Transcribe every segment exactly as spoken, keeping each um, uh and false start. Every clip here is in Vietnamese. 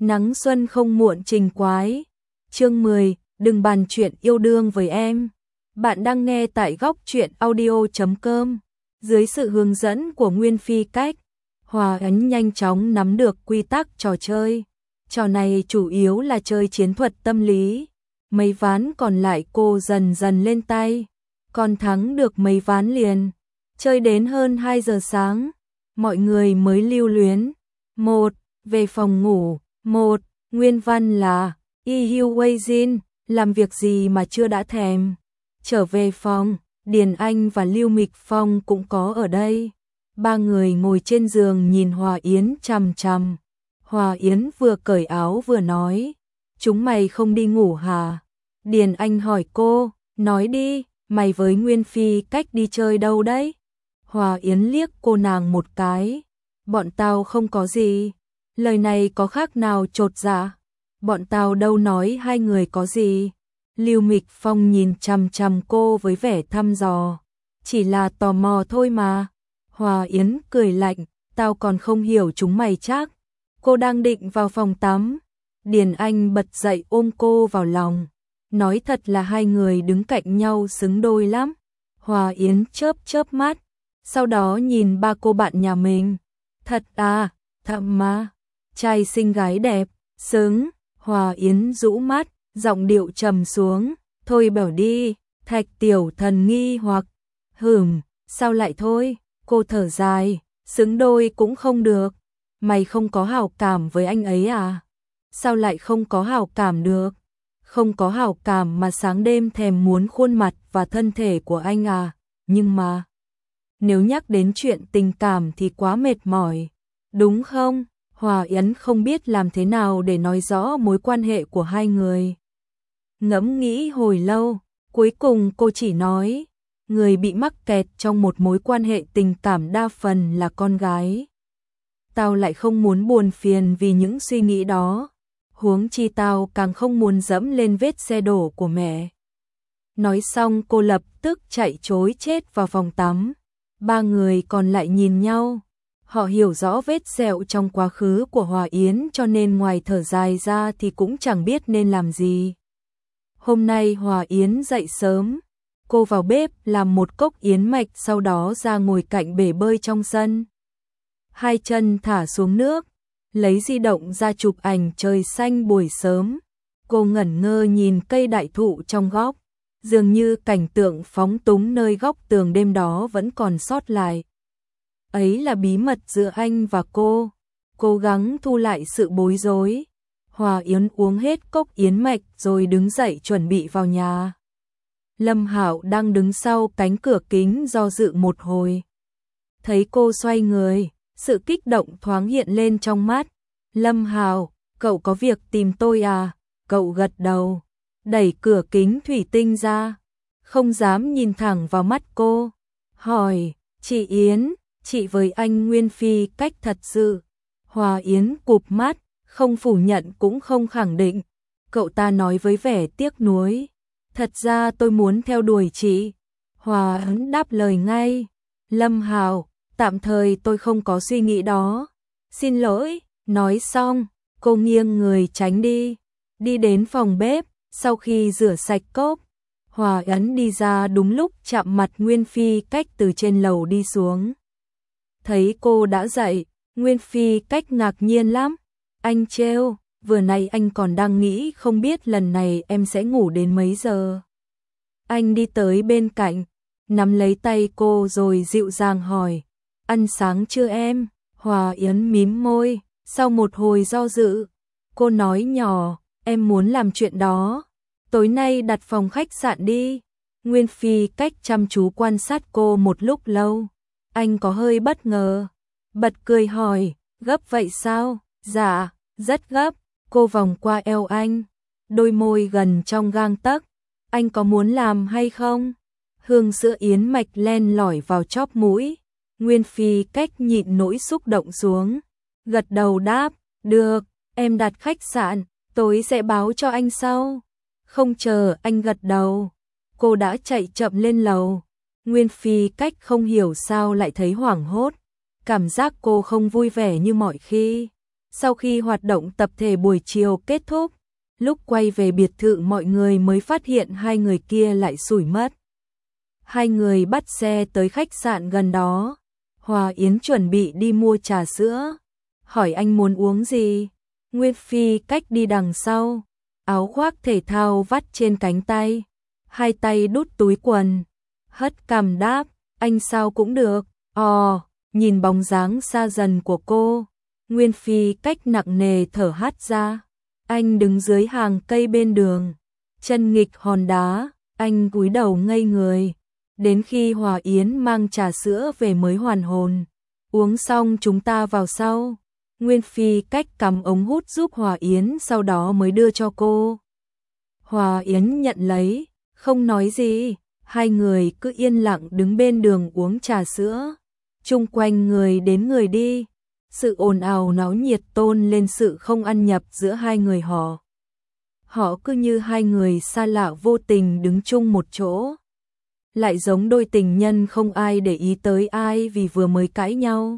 Nắng xuân không muộn trình quái. Chương mười, đừng bàn chuyện yêu đương với em. Bạn đang nghe tại góc truyện audio chấm com. Dưới sự hướng dẫn của Nguyên Phi Cách, Hòa Ấn nhanh chóng nắm được quy tắc trò chơi. Trò này chủ yếu là chơi chiến thuật tâm lý. Mấy ván còn lại cô dần dần lên tay, còn thắng được mấy ván liền. Chơi đến hơn hai giờ sáng, mọi người mới lưu luyến. Một, về phòng ngủ. Một, nguyên văn là Y Hugh Wei làm việc gì mà chưa đã thèm. Trở về phòng, Điền Anh và Lưu Mịch Phong cũng có ở đây. Ba người ngồi trên giường nhìn Hòa Yến chằm chằm. Hòa Yến vừa cởi áo vừa nói, chúng mày không đi ngủ hả? Điền Anh hỏi cô, nói đi, mày với Nguyên Phi Cách đi chơi đâu đấy? Hòa Yến liếc cô nàng một cái, bọn tao không có gì. Lời này có khác nào chột dạ? Bọn tao đâu nói hai người có gì. Lưu Mịch Phong nhìn chằm chằm cô với vẻ thăm dò, chỉ là tò mò thôi mà. Hòa Yến cười lạnh, tao còn không hiểu chúng mày chắc. Cô đang định vào phòng tắm, Điền Anh bật dậy ôm cô vào lòng, nói thật là hai người đứng cạnh nhau xứng đôi lắm. Hòa Yến chớp chớp mắt, sau đó nhìn ba cô bạn nhà mình. Thật à, thậm mà, trai xinh gái đẹp, xứng. Hòa Yến rũ mắt, giọng điệu trầm xuống, thôi bảo đi. Thạch Tiểu Thần nghi hoặc, hửm, sao lại thôi? Cô thở dài, xứng đôi cũng không được. Mày không có hảo cảm với anh ấy à? Sao lại không có hảo cảm được? Không có hảo cảm mà sáng đêm thèm muốn khuôn mặt và thân thể của anh à? Nhưng mà, nếu nhắc đến chuyện tình cảm thì quá mệt mỏi, đúng không? Hòa Yến không biết làm thế nào để nói rõ mối quan hệ của hai người. Ngẫm nghĩ hồi lâu, cuối cùng cô chỉ nói, người bị mắc kẹt trong một mối quan hệ tình cảm đa phần là con gái. Tao lại không muốn buồn phiền vì những suy nghĩ đó, huống chi tao càng không muốn dẫm lên vết xe đổ của mẹ. Nói xong cô lập tức chạy trối chết vào phòng tắm. Ba người còn lại nhìn nhau. Họ hiểu rõ vết sẹo trong quá khứ của Hòa Yến cho nên ngoài thở dài ra thì cũng chẳng biết nên làm gì. Hôm nay Hòa Yến dậy sớm, cô vào bếp làm một cốc yến mạch sau đó ra ngồi cạnh bể bơi trong sân. Hai chân thả xuống nước, lấy di động ra chụp ảnh trời xanh buổi sớm. Cô ngẩn ngơ nhìn cây đại thụ trong góc, dường như cảnh tượng phóng túng nơi góc tường đêm đó vẫn còn sót lại. Ấy là bí mật giữa anh và cô. Cố gắng thu lại sự bối rối. Hòa Yến uống hết cốc yến mạch rồi đứng dậy chuẩn bị vào nhà. Lâm Hạo đang đứng sau cánh cửa kính do dự một hồi. Thấy cô xoay người, sự kích động thoáng hiện lên trong mắt. Lâm Hạo, cậu có việc tìm tôi à? Cậu gật đầu, đẩy cửa kính thủy tinh ra, không dám nhìn thẳng vào mắt cô. Hỏi, chị Yến, chị với anh Nguyên Phi Cách thật sự? Hòa Yến cụp mắt, không phủ nhận cũng không khẳng định. Cậu ta nói với vẻ tiếc nuối, thật ra tôi muốn theo đuổi chị. Hòa Yến đáp lời ngay, Lâm Hạo, tạm thời tôi không có suy nghĩ đó. Xin lỗi. Nói xong, cô nghiêng người tránh đi, đi đến phòng bếp. Sau khi rửa sạch cốc, Hòa Yến đi ra đúng lúc chạm mặt Nguyên Phi Cách từ trên lầu đi xuống. Thấy cô đã dậy, Nguyên Phi Cách ngạc nhiên lắm. Anh trêu, vừa nãy anh còn đang nghĩ không biết lần này em sẽ ngủ đến mấy giờ. Anh đi tới bên cạnh, nắm lấy tay cô rồi dịu dàng hỏi, ăn sáng chưa em? Hòa Yến mím môi, sau một hồi do dự, cô nói nhỏ, em muốn làm chuyện đó. Tối nay đặt phòng khách sạn đi. Nguyên Phi Cách chăm chú quan sát cô một lúc lâu. Anh có hơi bất ngờ, bật cười hỏi, gấp vậy sao? Dạ, rất gấp. Cô vòng qua eo anh, đôi môi gần trong gang tấc. Anh có muốn làm hay không? Hương sữa yến mạch len lỏi vào chóp mũi. Nguyên Phi Cách nhịn nỗi xúc động xuống, gật đầu đáp, được, em đặt khách sạn, tối sẽ báo cho anh sau. Không chờ anh gật đầu, cô đã chạy chậm lên lầu. Nguyên Phi Cách không hiểu sao lại thấy hoảng hốt, cảm giác cô không vui vẻ như mọi khi. Sau khi hoạt động tập thể buổi chiều kết thúc, lúc quay về biệt thự mọi người mới phát hiện hai người kia lại xủi mất. Hai người bắt xe tới khách sạn gần đó. Hòa Yến chuẩn bị đi mua trà sữa. Hỏi anh muốn uống gì? Nguyên Phi cách đi đằng sau. Áo khoác thể thao vắt trên cánh tay. Hai tay đút túi quần. Hất cằm đáp, anh sao cũng được. Ồ, nhìn bóng dáng xa dần của cô. Nguyên Phi cách nặng nề thở hắt ra. Anh đứng dưới hàng cây bên đường. Chân nghịch hòn đá, anh cúi đầu ngây người. Đến khi Hòa Yến mang trà sữa về mới hoàn hồn. Uống xong chúng ta vào sau. Nguyên Phi cách cắm ống hút giúp Hòa Yến, sau đó mới đưa cho cô. Hòa Yến nhận lấy, không nói gì. Hai người cứ yên lặng đứng bên đường uống trà sữa. Chung quanh người đến người đi. Sự ồn ào náo nhiệt tôn lên sự không ăn nhập giữa hai người họ. Họ cứ như hai người xa lạ vô tình đứng chung một chỗ. Lại giống đôi tình nhân không ai để ý tới ai vì vừa mới cãi nhau.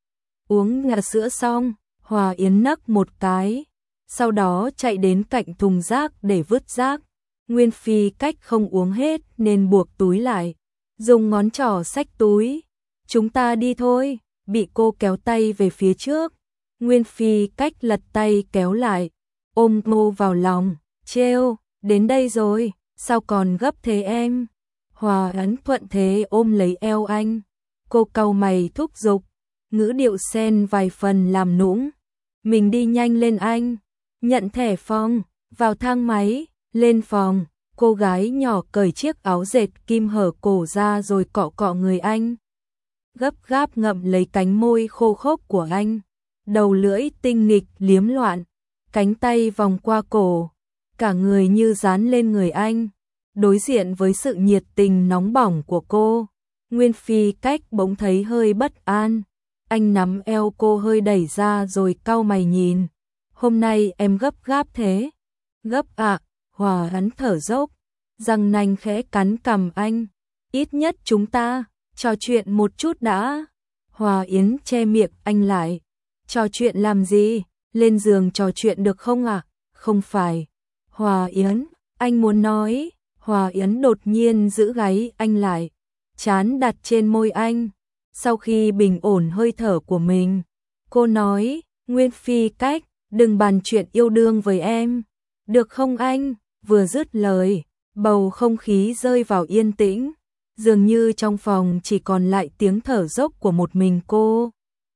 Uống trà sữa xong, Hòa Yến nấc một cái, sau đó chạy đến cạnh thùng rác để vứt rác. Nguyên Phi cách không uống hết nên buộc túi lại, dùng ngón trỏ xách túi. Chúng ta đi thôi, bị cô kéo tay về phía trước. Nguyên Phi cách lật tay kéo lại, ôm cô vào lòng, trêu, đến đây rồi, sao còn gấp thế em? Hòa Yến thuận thế ôm lấy eo anh. Cô cau mày thúc giục, ngữ điệu xen vài phần làm nũng. Mình đi nhanh lên anh. Nhận thẻ phòng, vào thang máy, lên phòng. Cô gái nhỏ cởi chiếc áo dệt kim hở cổ ra rồi cọ cọ người anh. Gấp gáp ngậm lấy cánh môi khô khốc của anh. Đầu lưỡi tinh nghịch liếm loạn. Cánh tay vòng qua cổ. Cả người như dán lên người anh. Đối diện với sự nhiệt tình nóng bỏng của cô, Nguyên Phi cách bỗng thấy hơi bất an. Anh nắm eo cô hơi đẩy ra rồi cau mày nhìn. Hôm nay em gấp gáp thế. Gấp ạ, à, Hòa Yến thở dốc, răng nanh khẽ cắn cằm anh. Ít nhất chúng ta trò chuyện một chút đã. Hòa Yến che miệng anh lại. Trò chuyện làm gì? Lên giường trò chuyện được không ạ? À? Không phải. Hòa Yến, anh muốn nói. Hòa Yến đột nhiên giữ gáy anh lại, trán đặt trên môi anh. Sau khi bình ổn hơi thở của mình, cô nói, Nguyên Phi cách, đừng bàn chuyện yêu đương với em. Được không anh? Vừa dứt lời, bầu không khí rơi vào yên tĩnh. Dường như trong phòng chỉ còn lại tiếng thở dốc của một mình cô.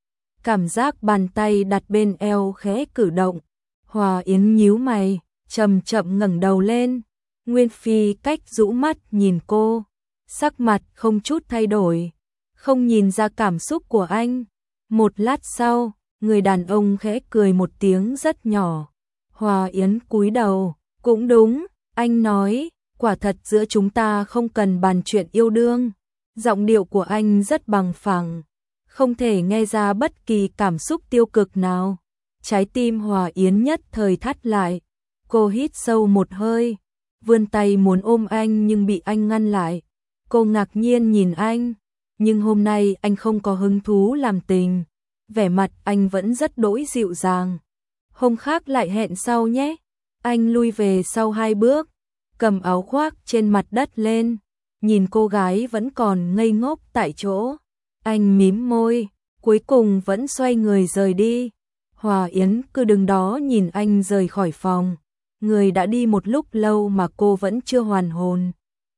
Cảm giác bàn tay đặt bên eo khẽ cử động. Hòa Yến nhíu mày, chậm chậm ngẩng đầu lên. Nguyên Phi cách rũ mắt nhìn cô, sắc mặt không chút thay đổi, không nhìn ra cảm xúc của anh. Một lát sau, người đàn ông khẽ cười một tiếng rất nhỏ. Hòa Yến cúi đầu, cũng đúng, anh nói, quả thật giữa chúng ta không cần bàn chuyện yêu đương. Giọng điệu của anh rất bằng phẳng, không thể nghe ra bất kỳ cảm xúc tiêu cực nào. Trái tim Hòa Yến nhất thời thắt lại, cô hít sâu một hơi. Vươn tay muốn ôm anh nhưng bị anh ngăn lại. Cô ngạc nhiên nhìn anh, nhưng hôm nay anh không có hứng thú làm tình. Vẻ mặt anh vẫn rất đỗi dịu dàng. Hôm khác lại hẹn sau nhé. Anh lui về sau hai bước, cầm áo khoác trên mặt đất lên, nhìn cô gái vẫn còn ngây ngốc tại chỗ. Anh mím môi, cuối cùng vẫn xoay người rời đi. Hòa Yến cứ đứng đó nhìn anh rời khỏi phòng. Người đã đi một lúc lâu mà cô vẫn chưa hoàn hồn.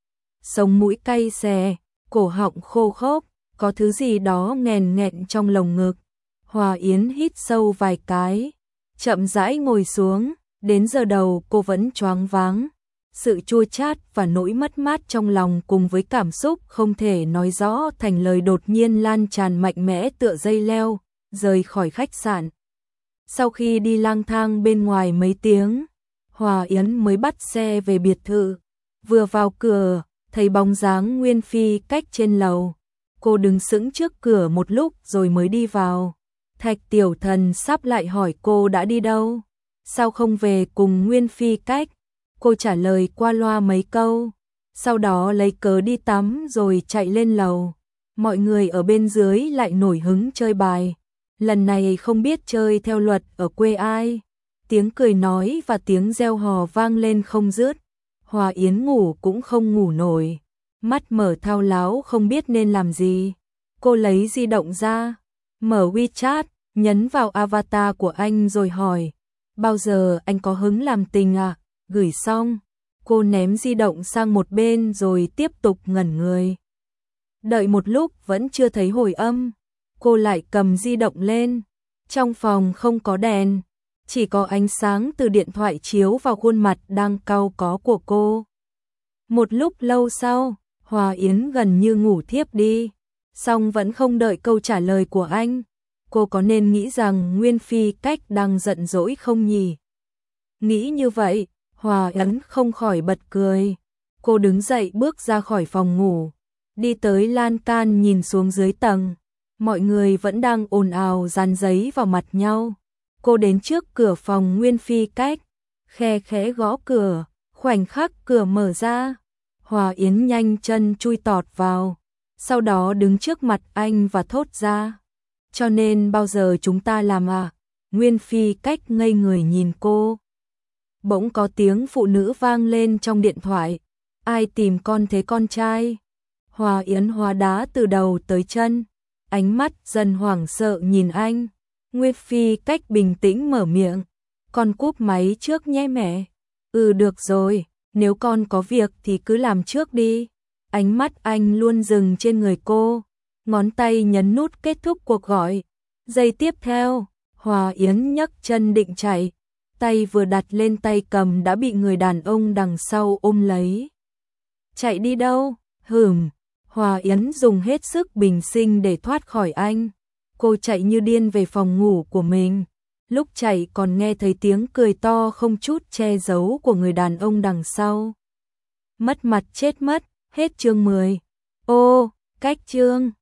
Sống mũi cay xè, cổ họng khô khốc, có thứ gì đó nghèn nghẹn trong lồng ngực. Hòa Yến hít sâu vài cái, chậm rãi ngồi xuống, đến giờ đầu cô vẫn choáng váng. Sự chua chát và nỗi mất mát trong lòng cùng với cảm xúc không thể nói rõ thành lời đột nhiên lan tràn mạnh mẽ tựa dây leo, rời khỏi khách sạn. Sau khi đi lang thang bên ngoài mấy tiếng, Hòa Yến mới bắt xe về biệt thự. Vừa vào cửa, thấy bóng dáng Nguyên Phi cách trên lầu. Cô đứng sững trước cửa một lúc rồi mới đi vào. Thạch Tiểu Thần sắp lại hỏi cô đã đi đâu. Sao không về cùng Nguyên Phi cách? Cô trả lời qua loa mấy câu. Sau đó lấy cớ đi tắm rồi chạy lên lầu. Mọi người ở bên dưới lại nổi hứng chơi bài. lần này không biết chơi theo luật ở quê ai. Tiếng cười nói và tiếng reo hò vang lên không dứt. Hòa Yến ngủ cũng không ngủ nổi, mắt mở thao láo không biết nên làm gì. Cô lấy di động ra, mở WeChat, nhấn vào avatar của anh rồi hỏi, bao giờ anh có hứng làm tình à? Gửi xong, cô ném di động sang một bên rồi tiếp tục ngẩn người. Đợi một lúc vẫn chưa thấy hồi âm, cô lại cầm di động lên. Trong phòng không có đèn, chỉ có ánh sáng từ điện thoại chiếu vào khuôn mặt đang cau có của cô. Một lúc lâu sau, Hòa Yến gần như ngủ thiếp đi, song vẫn không đợi câu trả lời của anh. Cô có nên nghĩ rằng Nguyên Phi Cách đang giận dỗi không nhỉ? Nghĩ như vậy, Hòa Yến không khỏi bật cười. Cô đứng dậy bước ra khỏi phòng ngủ, đi tới lan can nhìn xuống dưới tầng. Mọi người vẫn đang ồn ào dán giấy vào mặt nhau. Cô đến trước cửa phòng Nguyên Phi Cách, khe khẽ gõ cửa, khoảnh khắc cửa mở ra. Hòa Yến nhanh chân chui tọt vào, sau đó đứng trước mặt anh và thốt ra, cho nên bao giờ chúng ta làm à? Nguyên Phi Cách ngây người nhìn cô. Bỗng có tiếng phụ nữ vang lên trong điện thoại, ai tìm con thế con trai? Hòa Yến hóa đá từ đầu tới chân, ánh mắt dần hoảng sợ nhìn anh. Nguyên Phi Cách bình tĩnh mở miệng, con cúp máy trước nhé mẹ. Ừ được rồi, nếu con có việc thì cứ làm trước đi. Ánh mắt anh luôn dừng trên người cô, ngón tay nhấn nút kết thúc cuộc gọi. Giây tiếp theo, Hòa Yến nhấc chân định chạy, tay vừa đặt lên tay cầm đã bị người đàn ông đằng sau ôm lấy. Chạy đi đâu? Hửm. Hòa Yến dùng hết sức bình sinh để thoát khỏi anh. Cô chạy như điên về phòng ngủ của mình. Lúc chạy còn nghe thấy tiếng cười to không chút che giấu của người đàn ông đằng sau. Mất mặt chết mất, hết chương mười. Ô, Cách chương